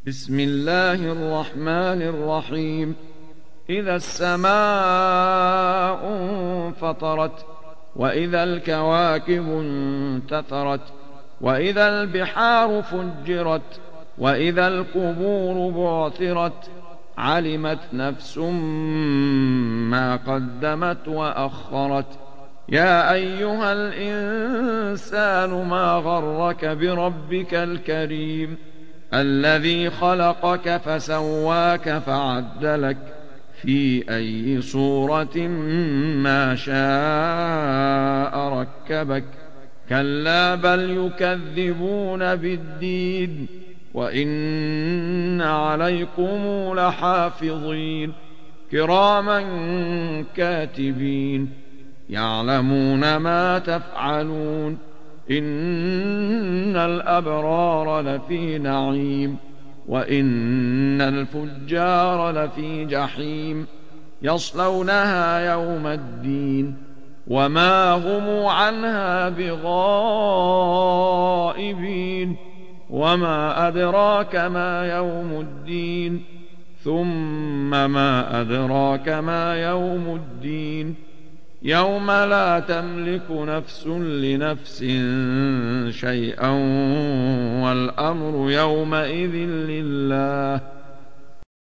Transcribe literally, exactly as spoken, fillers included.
بسم الله الرحمن الرحيم. إذا السماء انفطرت، وإذا الكواكب انتثرت، وإذا البحار فجرت، وإذا القبور بعثرت، علمت نفس ما قدمت وأخرت. يا أيها الإنسان ما غرك بربك الكريم الذي خلقك فسواك فعدلك في أي صورة ما شاء ركبك. كلا بل يكذبون بالدين، وإن عليكم لحافظين كراما كاتبين يعلمون ما تفعلون. إن الأبرار لفي نعيم، وإن الفجار لفي جحيم يصلونها يوم الدين، وما هم عنها بغائبين. وما أدراك ما يوم الدين، ثم ما أدراك ما يوم الدين. يوم لا تملك نفس لنفس شيئا، والأمر يومئذ لله.